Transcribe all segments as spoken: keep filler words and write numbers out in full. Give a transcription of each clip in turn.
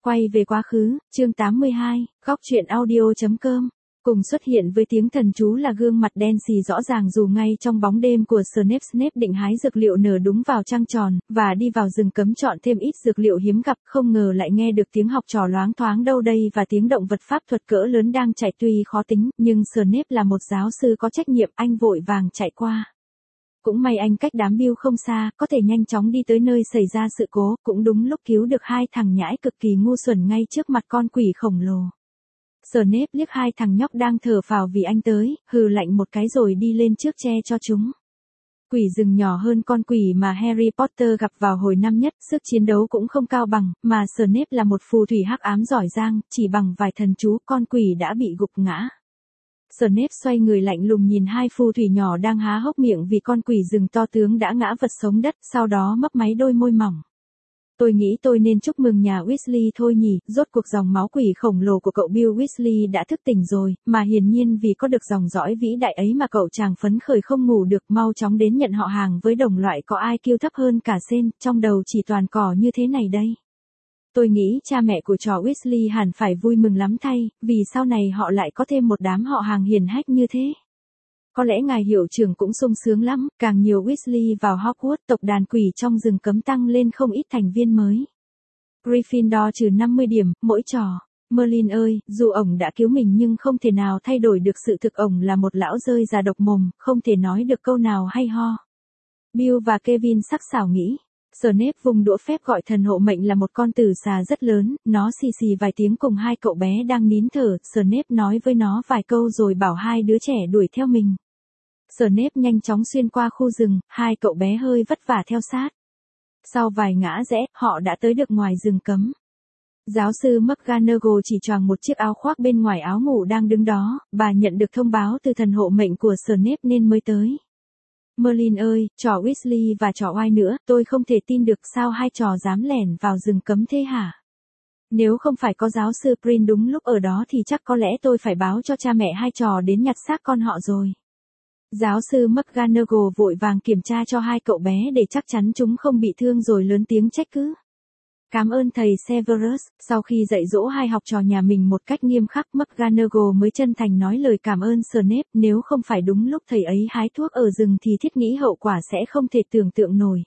Quay về quá khứ, chương tám mươi hai, góc truyện audio chấm com. Cùng xuất hiện với tiếng thần chú là gương mặt đen xì rõ ràng dù ngay trong bóng đêm của Snape. Snape định hái dược liệu nở đúng vào trăng tròn, và đi vào rừng cấm chọn thêm ít dược liệu hiếm gặp, không ngờ lại nghe được tiếng học trò loáng thoáng đâu đây và tiếng động vật pháp thuật cỡ lớn đang chạy tuy khó tính, nhưng Snape là một giáo sư có trách nhiệm, anh vội vàng chạy qua. Cũng may anh cách đám Bill không xa, có thể nhanh chóng đi tới nơi xảy ra sự cố, cũng đúng lúc cứu được hai thằng nhãi cực kỳ ngu xuẩn ngay trước mặt con quỷ khổng lồ. Snape liếc hai thằng nhóc đang thở phào vì anh tới, hừ lạnh một cái rồi đi lên trước che cho chúng. Quỷ rừng nhỏ hơn con quỷ mà Harry Potter gặp vào hồi năm nhất, sức chiến đấu cũng không cao bằng, mà Snape là một phù thủy hắc ám giỏi giang, chỉ bằng vài thần chú con quỷ đã bị gục ngã. Snape xoay người lạnh lùng nhìn hai phù thủy nhỏ đang há hốc miệng vì con quỷ rừng to tướng đã ngã vật sống đất, sau đó mấp máy đôi môi mỏng. Tôi nghĩ tôi nên chúc mừng nhà Weasley thôi nhỉ, rốt cuộc dòng máu quỷ khổng lồ của cậu Bill Weasley đã thức tỉnh rồi, mà hiển nhiên vì có được dòng dõi vĩ đại ấy mà cậu chàng phấn khởi không ngủ được, mau chóng đến nhận họ hàng với đồng loại có ai kiêu thấp hơn cả sên, trong đầu chỉ toàn cỏ như thế này đây. Tôi nghĩ cha mẹ của trò Weasley hẳn phải vui mừng lắm thay, vì sau này họ lại có thêm một đám họ hàng hiền hách như thế. Có lẽ ngài hiệu trưởng cũng sung sướng lắm, càng nhiều Weasley vào Hogwarts, tộc đàn quỷ trong rừng cấm tăng lên không ít thành viên mới. Gryffindor trừ năm mươi điểm, mỗi trò. Merlin ơi, dù ổng đã cứu mình nhưng không thể nào thay đổi được sự thực ổng là một lão rơi già độc mồm, không thể nói được câu nào hay ho. Bill và Kevin sắc sảo nghĩ. Snape vùng đũa phép gọi thần hộ mệnh là một con tử xà rất lớn, nó xì xì vài tiếng cùng hai cậu bé đang nín thở, Snape nói với nó vài câu rồi bảo hai đứa trẻ đuổi theo mình. Snape nhanh chóng xuyên qua khu rừng, hai cậu bé hơi vất vả theo sát. Sau vài ngã rẽ, họ đã tới được ngoài rừng cấm. Giáo sư McGonagall chỉ choàng một chiếc áo khoác bên ngoài áo ngủ đang đứng đó, bà nhận được thông báo từ thần hộ mệnh của Snape nên mới tới. Merlin ơi, trò Weasley và trò oai nữa, tôi không thể tin được sao hai trò dám lẻn vào rừng cấm thế hả? Nếu không phải có giáo sư Prin đúng lúc ở đó thì chắc có lẽ tôi phải báo cho cha mẹ hai trò đến nhặt xác con họ rồi. Giáo sư McGonagall vội vàng kiểm tra cho hai cậu bé để chắc chắn chúng không bị thương rồi lớn tiếng trách cứ. Cảm ơn thầy Severus, sau khi dạy dỗ hai học trò nhà mình một cách nghiêm khắc, McGonagall mới chân thành nói lời cảm ơn Snape, nếu không phải đúng lúc thầy ấy hái thuốc ở rừng thì thiết nghĩ hậu quả sẽ không thể tưởng tượng nổi.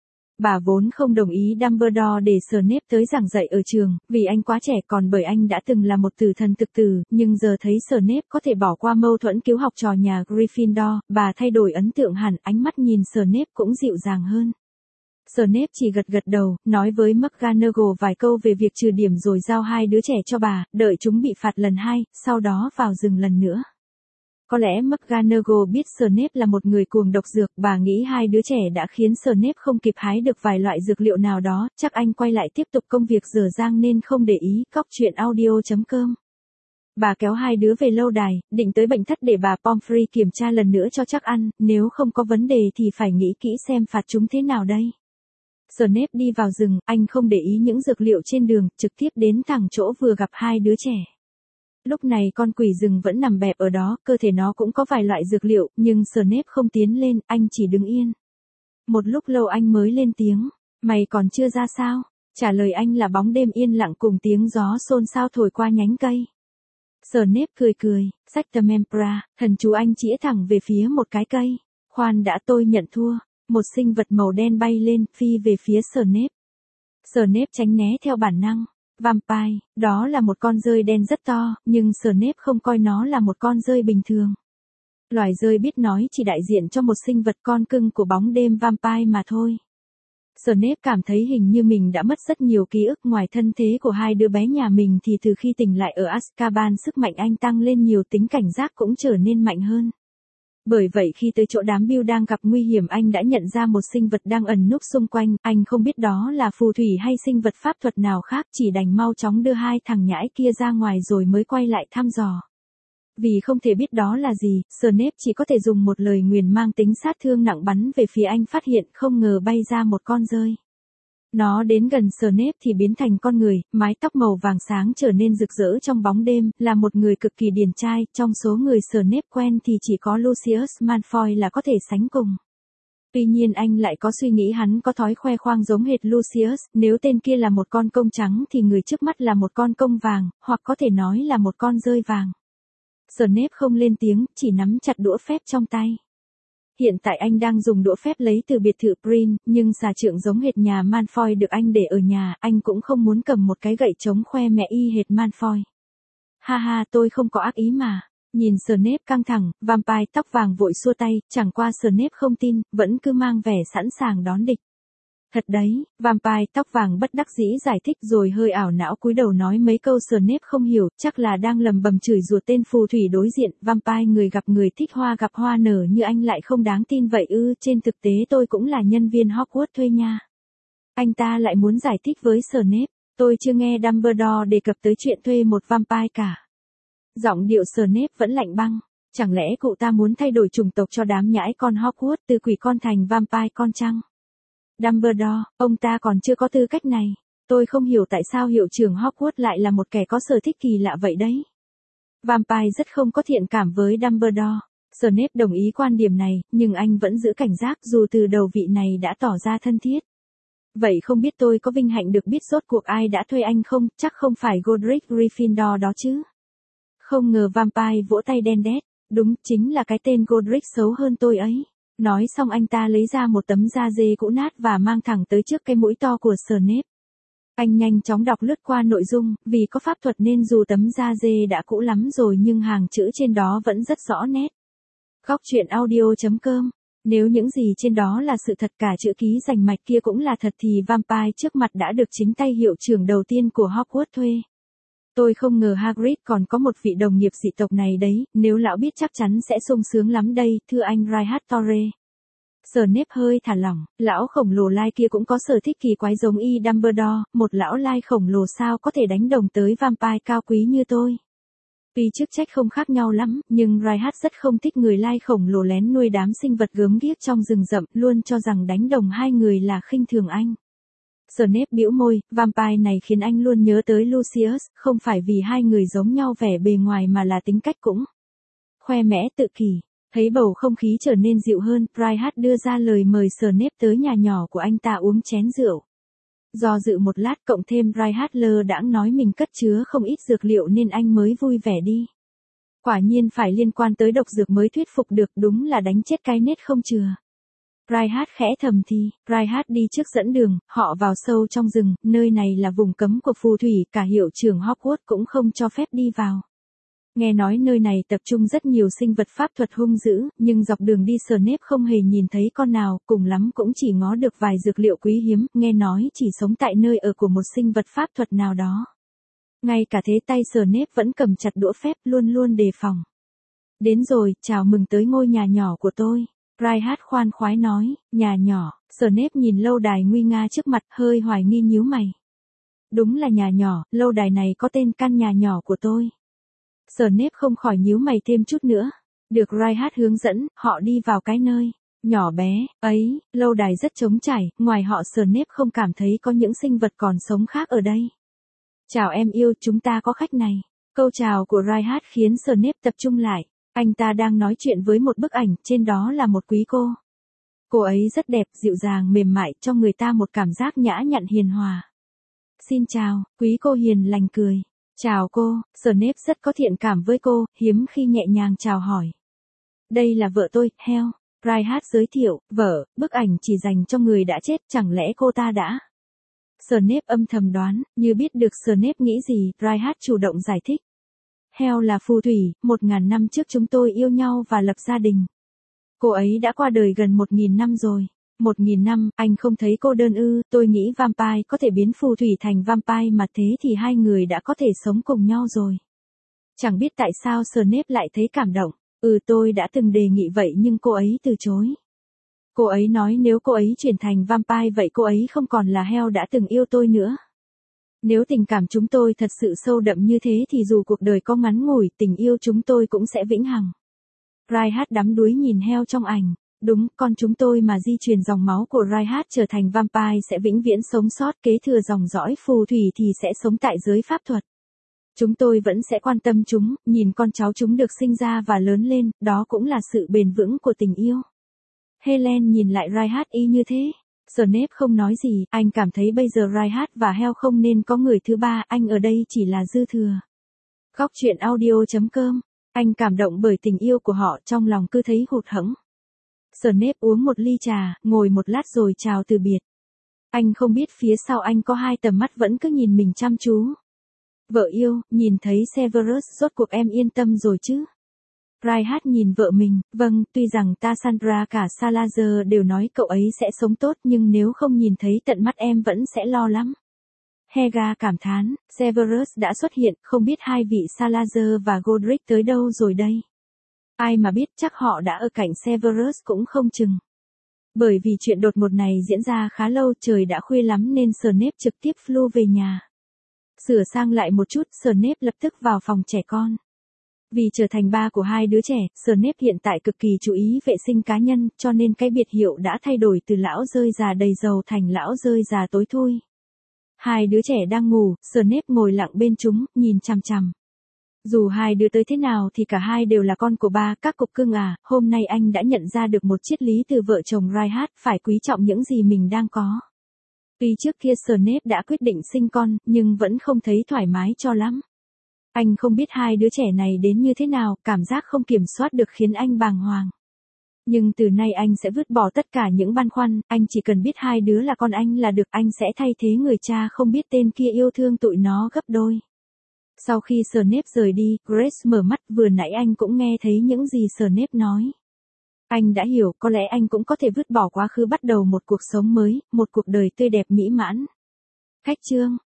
Bà vốn không đồng ý Dumbledore để Snape tới giảng dạy ở trường, vì anh quá trẻ còn bởi anh đã từng là một tử thần thực tử, nhưng giờ thấy Snape có thể bỏ qua mâu thuẫn cứu học trò nhà Gryffindor, bà thay đổi ấn tượng hẳn, ánh mắt nhìn Snape cũng dịu dàng hơn. Snape chỉ gật gật đầu, nói với McGonagall vài câu về việc trừ điểm rồi giao hai đứa trẻ cho bà, đợi chúng bị phạt lần hai, sau đó vào rừng lần nữa. Có lẽ McGonagall biết Snape là một người cuồng độc dược, bà nghĩ hai đứa trẻ đã khiến Snape không kịp hái được vài loại dược liệu nào đó, chắc anh quay lại tiếp tục công việc dở dang nên không để ý, góc truyện audio chấm com. Bà kéo hai đứa về lâu đài, định tới bệnh thất để bà Pomfrey kiểm tra lần nữa cho chắc ăn, nếu không có vấn đề thì phải nghĩ kỹ xem phạt chúng thế nào đây. Snape đi vào rừng, anh không để ý những dược liệu trên đường, trực tiếp đến thẳng chỗ vừa gặp hai đứa trẻ. Lúc này con quỷ rừng vẫn nằm bẹp ở đó, cơ thể nó cũng có vài loại dược liệu, nhưng Snape không tiến lên, anh chỉ đứng yên. Một lúc lâu anh mới lên tiếng, mày còn chưa ra sao? Trả lời anh là bóng đêm yên lặng cùng tiếng gió xôn xao thổi qua nhánh cây. Snape cười cười, Sectemempra, thần chú anh chĩa thẳng về phía một cái cây. Khoan đã, tôi nhận thua. Một sinh vật màu đen bay lên, phi về phía Snape. Snape tránh né theo bản năng. Vampire, đó là một con dơi đen rất to, nhưng Snape không coi nó là một con dơi bình thường. Loài dơi biết nói chỉ đại diện cho một sinh vật con cưng của bóng đêm vampire mà thôi. Snape cảm thấy hình như mình đã mất rất nhiều ký ức ngoài thân thế của hai đứa bé nhà mình thì từ khi tỉnh lại ở Azkaban sức mạnh anh tăng lên nhiều, tính cảnh giác cũng trở nên mạnh hơn. Bởi vậy khi tới chỗ đám Bill đang gặp nguy hiểm anh đã nhận ra một sinh vật đang ẩn núp xung quanh, anh không biết đó là phù thủy hay sinh vật pháp thuật nào khác, chỉ đành mau chóng đưa hai thằng nhãi kia ra ngoài rồi mới quay lại thăm dò. Vì không thể biết đó là gì, Snape chỉ có thể dùng một lời nguyền mang tính sát thương nặng bắn về phía anh, phát hiện không ngờ bay ra một con dơi. Nó đến gần Snape thì biến thành con người, mái tóc màu vàng sáng trở nên rực rỡ trong bóng đêm, là một người cực kỳ điển trai, trong số người Snape quen thì chỉ có Lucius Malfoy là có thể sánh cùng. Tuy nhiên anh lại có suy nghĩ hắn có thói khoe khoang giống hệt Lucius, nếu tên kia là một con công trắng thì người trước mắt là một con công vàng, hoặc có thể nói là một con rơi vàng. Snape không lên tiếng, chỉ nắm chặt đũa phép trong tay. Hiện tại anh đang dùng đũa phép lấy từ biệt thự Prin, nhưng xà trượng giống hệt nhà Malfoy được anh để ở nhà, anh cũng không muốn cầm một cái gậy chống khoe mẽ y hệt Malfoy. Ha ha, tôi không có ác ý mà. Nhìn Snape căng thẳng, vampire tóc vàng vội xua tay, chẳng qua Snape không tin, vẫn cứ mang vẻ sẵn sàng đón địch. Thật đấy, vampire tóc vàng bất đắc dĩ giải thích rồi hơi ảo não cúi đầu nói mấy câu Snape không hiểu, chắc là đang lầm bầm chửi rủa tên phù thủy đối diện, vampire người gặp người thích hoa gặp hoa nở như anh lại không đáng tin vậy ư, trên thực tế tôi cũng là nhân viên Hogwarts thuê nha. Anh ta lại muốn giải thích với Snape, tôi chưa nghe Dumbledore đề cập tới chuyện thuê một vampire cả. Giọng điệu Snape vẫn lạnh băng, chẳng lẽ cụ ta muốn thay đổi chủng tộc cho đám nhãi con Hogwarts từ quỷ con thành vampire con chăng? Dumbledore, ông ta còn chưa có tư cách này. Tôi không hiểu tại sao hiệu trưởng Hogwarts lại là một kẻ có sở thích kỳ lạ vậy đấy. Vampire rất không có thiện cảm với Dumbledore. Snape đồng ý quan điểm này, nhưng anh vẫn giữ cảnh giác dù từ đầu vị này đã tỏ ra thân thiết. Vậy không biết tôi có vinh hạnh được biết rốt cuộc ai đã thuê anh không, chắc không phải Godric Gryffindor đó chứ. Không ngờ vampire vỗ tay đen đét, đúng, chính là cái tên Godric xấu hơn tôi ấy. Nói xong anh ta lấy ra một tấm da dê cũ nát và mang thẳng tới trước cái mũi to của Snape. Anh nhanh chóng đọc lướt qua nội dung, vì có pháp thuật nên dù tấm da dê đã cũ lắm rồi nhưng hàng chữ trên đó vẫn rất rõ nét. Góc truyện audio chấm com. Nếu những gì trên đó là sự thật, cả chữ ký rành mạch kia cũng là thật thì vampire trước mặt đã được chính tay hiệu trưởng đầu tiên của Hogwarts thuê. Tôi không ngờ Hagrid còn có một vị đồng nghiệp dị tộc này đấy, nếu lão biết chắc chắn sẽ sung sướng lắm đây, thưa anh Reinhardt Torre. Snape hơi thả lỏng, lão khổng lồ lai kia cũng có sở thích kỳ quái giống y Dumbledore, một lão lai khổng lồ sao có thể đánh đồng tới vampire cao quý như tôi. Tuy chức trách không khác nhau lắm, nhưng Reinhardt rất không thích người lai khổng lồ lén nuôi đám sinh vật gớm ghiếc trong rừng rậm, luôn cho rằng đánh đồng hai người là khinh thường anh. Snape bĩu môi, vampire này khiến anh luôn nhớ tới Lucius, không phải vì hai người giống nhau vẻ bề ngoài mà là tính cách cũng khoe mẽ tự kỷ. Thấy bầu không khí trở nên dịu hơn, Reinhardt đưa ra lời mời Snape tới nhà nhỏ của anh ta uống chén rượu. Do dự một lát cộng thêm Reinhardt lơ đãng nói mình cất chứa không ít dược liệu nên anh mới vui vẻ đi. Quả nhiên phải liên quan tới độc dược mới thuyết phục được, đúng là đánh chết cái nết không chừa. Reinhardt khẽ thầm thì, Reinhardt đi trước dẫn đường, họ vào sâu trong rừng, nơi này là vùng cấm của phù thủy, cả hiệu trưởng Hogwarts cũng không cho phép đi vào. Nghe nói nơi này tập trung rất nhiều sinh vật pháp thuật hung dữ, nhưng dọc đường đi Snape không hề nhìn thấy con nào, cùng lắm cũng chỉ ngó được vài dược liệu quý hiếm, nghe nói chỉ sống tại nơi ở của một sinh vật pháp thuật nào đó. Ngay cả thế tay Snape vẫn cầm chặt đũa phép, luôn luôn đề phòng. Đến rồi, chào mừng tới ngôi nhà nhỏ của tôi. Reinhardt khoan khoái nói, nhà nhỏ. Snape nhìn lâu đài nguy nga trước mặt, hơi hoài nghi nhíu mày. Đúng là nhà nhỏ, lâu đài này có tên căn nhà nhỏ của tôi. Snape không khỏi nhíu mày thêm chút nữa. Được Reinhardt hướng dẫn, họ đi vào cái nơi nhỏ bé ấy, lâu đài rất trống trải, ngoài họ Snape không cảm thấy có những sinh vật còn sống khác ở đây. Chào em yêu, chúng ta có khách này. Câu chào của Reinhardt khiến Snape tập trung lại. Anh ta đang nói chuyện với một bức ảnh, trên đó là một quý cô. Cô ấy rất đẹp, dịu dàng mềm mại, cho người ta một cảm giác nhã nhặn hiền hòa. Xin chào, quý cô hiền lành cười. Chào cô, Snape rất có thiện cảm với cô, hiếm khi nhẹ nhàng chào hỏi. Đây là vợ tôi, Hel. Reinhardt giới thiệu, vợ, bức ảnh chỉ dành cho người đã chết, chẳng lẽ cô ta đã? Snape âm thầm đoán, như biết được Snape nghĩ gì, Reinhardt chủ động giải thích. Hel là phù thủy, một ngàn năm trước chúng tôi yêu nhau và lập gia đình. Cô ấy đã qua đời gần một nghìn năm rồi. Một nghìn năm, anh không thấy cô đơn ư, tôi nghĩ vampire có thể biến phù thủy thành vampire mà thế thì hai người đã có thể sống cùng nhau rồi. Chẳng biết tại sao Snape lại thấy cảm động, ừ tôi đã từng đề nghị vậy nhưng cô ấy từ chối. Cô ấy nói nếu cô ấy chuyển thành vampire vậy cô ấy không còn là Hel đã từng yêu tôi nữa. Nếu tình cảm chúng tôi thật sự sâu đậm như thế thì dù cuộc đời có ngắn ngủi, tình yêu chúng tôi cũng sẽ vĩnh hằng. Reinhardt đắm đuối nhìn Hel trong ảnh. Đúng, con chúng tôi mà di truyền dòng máu của Reinhardt trở thành vampire sẽ vĩnh viễn sống sót, kế thừa dòng dõi phù thủy thì sẽ sống tại giới pháp thuật. Chúng tôi vẫn sẽ quan tâm chúng, nhìn con cháu chúng được sinh ra và lớn lên, đó cũng là sự bền vững của tình yêu. Helen nhìn lại Reinhardt y như thế. Snape không nói gì, anh cảm thấy bây giờ Reinhardt và Hell không nên có người thứ ba, anh ở đây chỉ là dư thừa. Góc truyện audio chấm com. Anh cảm động bởi tình yêu của họ, trong lòng cứ thấy hụt hẫng. Snape uống một ly trà, ngồi một lát rồi chào từ biệt. Anh không biết phía sau anh có hai tầm mắt vẫn cứ nhìn mình chăm chú. Vợ yêu, nhìn thấy Severus rốt cuộc em yên tâm rồi chứ? Reinhardt nhìn vợ mình, vâng, tuy rằng ta Sandra cả Salazar đều nói cậu ấy sẽ sống tốt nhưng nếu không nhìn thấy tận mắt em vẫn sẽ lo lắm. Helga cảm thán, Severus đã xuất hiện, không biết hai vị Salazar và Godric tới đâu rồi đây. Ai mà biết, chắc họ đã ở cạnh Severus cũng không chừng. Bởi vì chuyện đột ngột này diễn ra khá lâu, trời đã khuya lắm nên Snape trực tiếp flu về nhà. Sửa sang lại một chút, Snape lập tức vào phòng trẻ con. Vì trở thành ba của hai đứa trẻ, Snape hiện tại cực kỳ chú ý vệ sinh cá nhân, cho nên cái biệt hiệu đã thay đổi từ lão rơi già đầy dầu thành lão rơi già tối thui. Hai đứa trẻ đang ngủ, Snape ngồi lặng bên chúng, nhìn chằm chằm. Dù hai đứa tới thế nào thì cả hai đều là con của ba, các cục cưng à, hôm nay anh đã nhận ra được một triết lý từ vợ chồng Reinhardt, phải quý trọng những gì mình đang có. Tuy trước kia Snape đã quyết định sinh con, nhưng vẫn không thấy thoải mái cho lắm. Anh không biết hai đứa trẻ này đến như thế nào, cảm giác không kiểm soát được khiến anh bàng hoàng. Nhưng từ nay anh sẽ vứt bỏ tất cả những băn khoăn, anh chỉ cần biết hai đứa là con anh là được, anh sẽ thay thế người cha không biết tên kia yêu thương tụi nó gấp đôi. Sau khi Snape rời đi, Grace mở mắt, vừa nãy anh cũng nghe thấy những gì Snape nói. Anh đã hiểu, có lẽ anh cũng có thể vứt bỏ quá khứ bắt đầu một cuộc sống mới, một cuộc đời tươi đẹp mỹ mãn. Cách chương